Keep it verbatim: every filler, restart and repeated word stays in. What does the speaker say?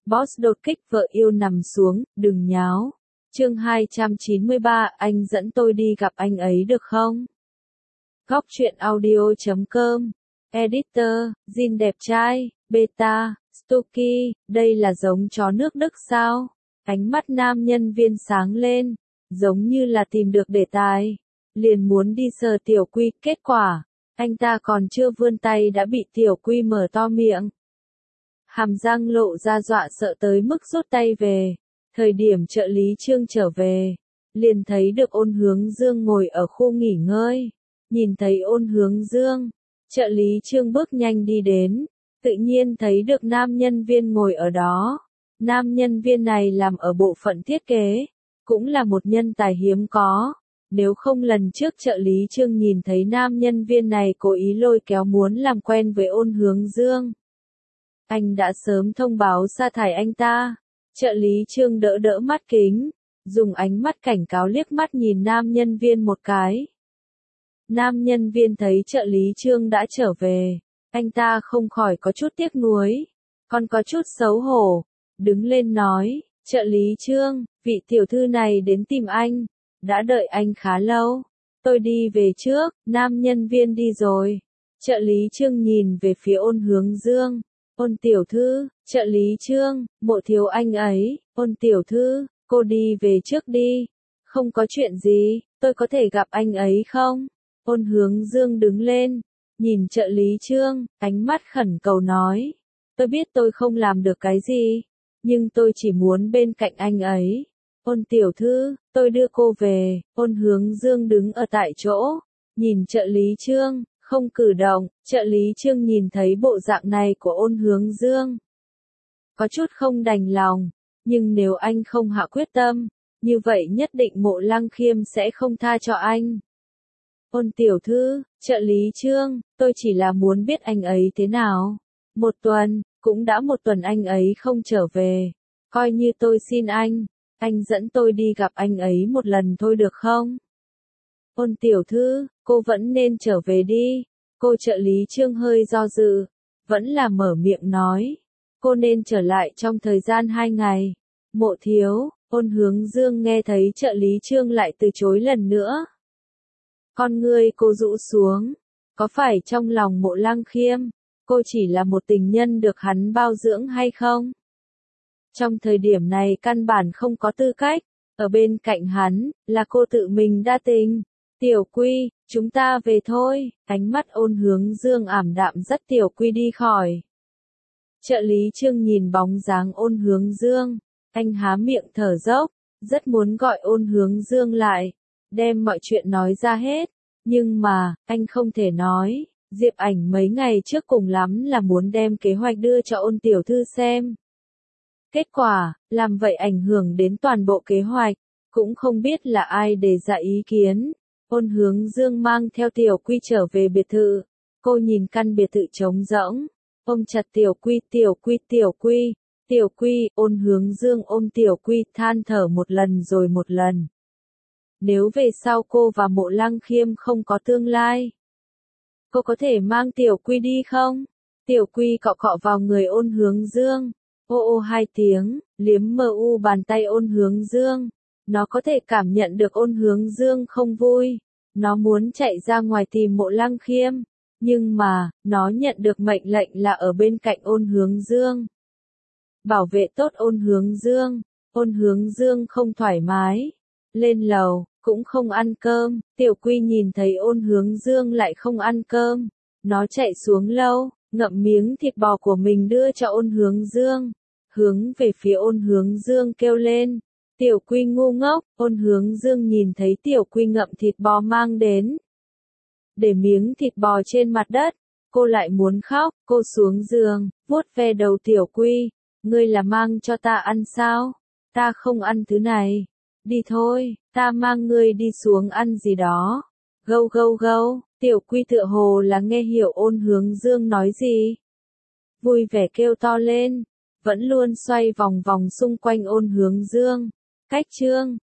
Boss đột kích vợ yêu nằm xuống, đừng nháo. Chương hai trăm chín mươi ba, anh dẫn tôi đi gặp anh ấy được không? Góc truyện audio chấm com. Editor, Jin đẹp trai, Beta, Stucky, đây là giống chó nước Đức sao? Ánh mắt nam nhân viên sáng lên, giống như là tìm được đề tài. Liền muốn đi sờ Tiểu Quy, kết quả, anh ta còn chưa vươn tay đã bị Tiểu Quy mở to miệng. Hàm răng lộ ra dọa sợ tới mức rút tay về. Thời điểm trợ lý Trương trở về, liền thấy được Ôn Hướng Dương ngồi ở khu nghỉ ngơi. Nhìn thấy Ôn Hướng Dương, trợ lý Trương bước nhanh đi đến, tự nhiên thấy được nam nhân viên ngồi ở đó. Nam nhân viên này làm ở bộ phận thiết kế, cũng là một nhân tài hiếm có. Nếu không lần trước trợ lý Trương nhìn thấy nam nhân viên này cố ý lôi kéo muốn làm quen với Ôn Hướng Dương, anh đã sớm thông báo sa thải anh ta. Trợ lý Trương đỡ đỡ mắt kính, dùng ánh mắt cảnh cáo liếc mắt nhìn nam nhân viên một cái. Nam nhân viên thấy trợ lý Trương đã trở về, anh ta không khỏi có chút tiếc nuối, còn có chút xấu hổ, đứng lên nói, trợ lý Trương, vị tiểu thư này đến tìm anh, đã đợi anh khá lâu, tôi đi về trước. Nam nhân viên đi rồi, trợ lý Trương nhìn về phía Ôn Hướng Dương. Ôn tiểu thư, trợ lý Trương, Mộ thiếu anh ấy. Ôn tiểu thư, cô đi về trước đi. Không có chuyện gì, tôi có thể gặp anh ấy không? Ôn Hướng Dương đứng lên, nhìn trợ lý Trương, ánh mắt khẩn cầu nói. Tôi biết tôi không làm được cái gì, nhưng tôi chỉ muốn bên cạnh anh ấy. Ôn tiểu thư, tôi đưa cô về. Ôn Hướng Dương đứng ở tại chỗ, nhìn trợ lý Trương, không cử động. Trợ lý Trương nhìn thấy bộ dạng này của Ôn Hướng Dương, có chút không đành lòng, nhưng nếu anh không hạ quyết tâm, như vậy nhất định Mộ Lăng Khiêm sẽ không tha cho anh. Ôn tiểu thư, trợ lý Trương, tôi chỉ là muốn biết anh ấy thế nào. Một tuần, cũng đã một tuần anh ấy không trở về, coi như tôi xin anh, anh dẫn tôi đi gặp anh ấy một lần thôi được không? Ôn tiểu thư, cô vẫn nên trở về đi. Cô trợ lý Trương hơi do dự, vẫn là mở miệng nói. Cô nên trở lại trong thời gian hai ngày. Mộ thiếu. Ôn Hướng Dương nghe thấy trợ lý Trương lại từ chối lần nữa. Con ngươi cô rũ xuống. Có phải trong lòng Mộ Lăng Khiêm, cô chỉ là một tình nhân được hắn bao dưỡng hay không? Trong thời điểm này căn bản không có tư cách. Ở bên cạnh hắn, là cô tự mình đa tình. Tiểu Quy, chúng ta về thôi. Ánh mắt Ôn Hướng Dương ảm đạm dắt Tiểu Quy đi khỏi. Trợ lý Trương nhìn bóng dáng Ôn Hướng Dương, anh há miệng thở dốc, rất muốn gọi Ôn Hướng Dương lại, đem mọi chuyện nói ra hết, nhưng mà, anh không thể nói. Diệp Ảnh mấy ngày trước cùng lắm là muốn đem kế hoạch đưa cho Ôn tiểu thư xem. Kết quả, làm vậy ảnh hưởng đến toàn bộ kế hoạch, cũng không biết là ai đề ra ý kiến. Ôn Hướng Dương mang theo Tiểu Quy trở về biệt thự, cô nhìn căn biệt thự trống rỗng, ôm chặt Tiểu Quy, Tiểu Quy, Tiểu Quy, Tiểu Quy. Ôn Hướng Dương ôm Tiểu Quy than thở một lần rồi một lần. Nếu về sau cô và Mộ Lăng Khiêm không có tương lai, cô có thể mang Tiểu Quy đi không? Tiểu Quy cọ cọ vào người Ôn Hướng Dương, ô ô hai tiếng, liếm mờ u bàn tay Ôn Hướng Dương. Nó có thể cảm nhận được Ôn Hướng Dương không vui. Nó muốn chạy ra ngoài tìm Mộ Lăng Khiêm. Nhưng mà, nó nhận được mệnh lệnh là ở bên cạnh Ôn Hướng Dương. Bảo vệ tốt Ôn Hướng Dương. Ôn Hướng Dương không thoải mái. Lên lầu, cũng không ăn cơm. Tiểu Quy nhìn thấy Ôn Hướng Dương lại không ăn cơm. Nó chạy xuống lâu, ngậm miếng thịt bò của mình đưa cho Ôn Hướng Dương. Hướng về phía Ôn Hướng Dương kêu lên. Tiểu Quy ngu ngốc. Ôn Hướng Dương nhìn thấy Tiểu Quy ngậm thịt bò mang đến, để miếng thịt bò trên mặt đất, cô lại muốn khóc. Cô xuống giường, vuốt ve đầu Tiểu Quy. Ngươi là mang cho ta ăn sao? Ta không ăn thứ này. Đi thôi, ta mang ngươi đi xuống ăn gì đó. Gâu gâu gâu. Tiểu Quy tựa hồ là nghe hiểu Ôn Hướng Dương nói gì, vui vẻ kêu to lên, vẫn luôn xoay vòng vòng xung quanh Ôn Hướng Dương. Cách chương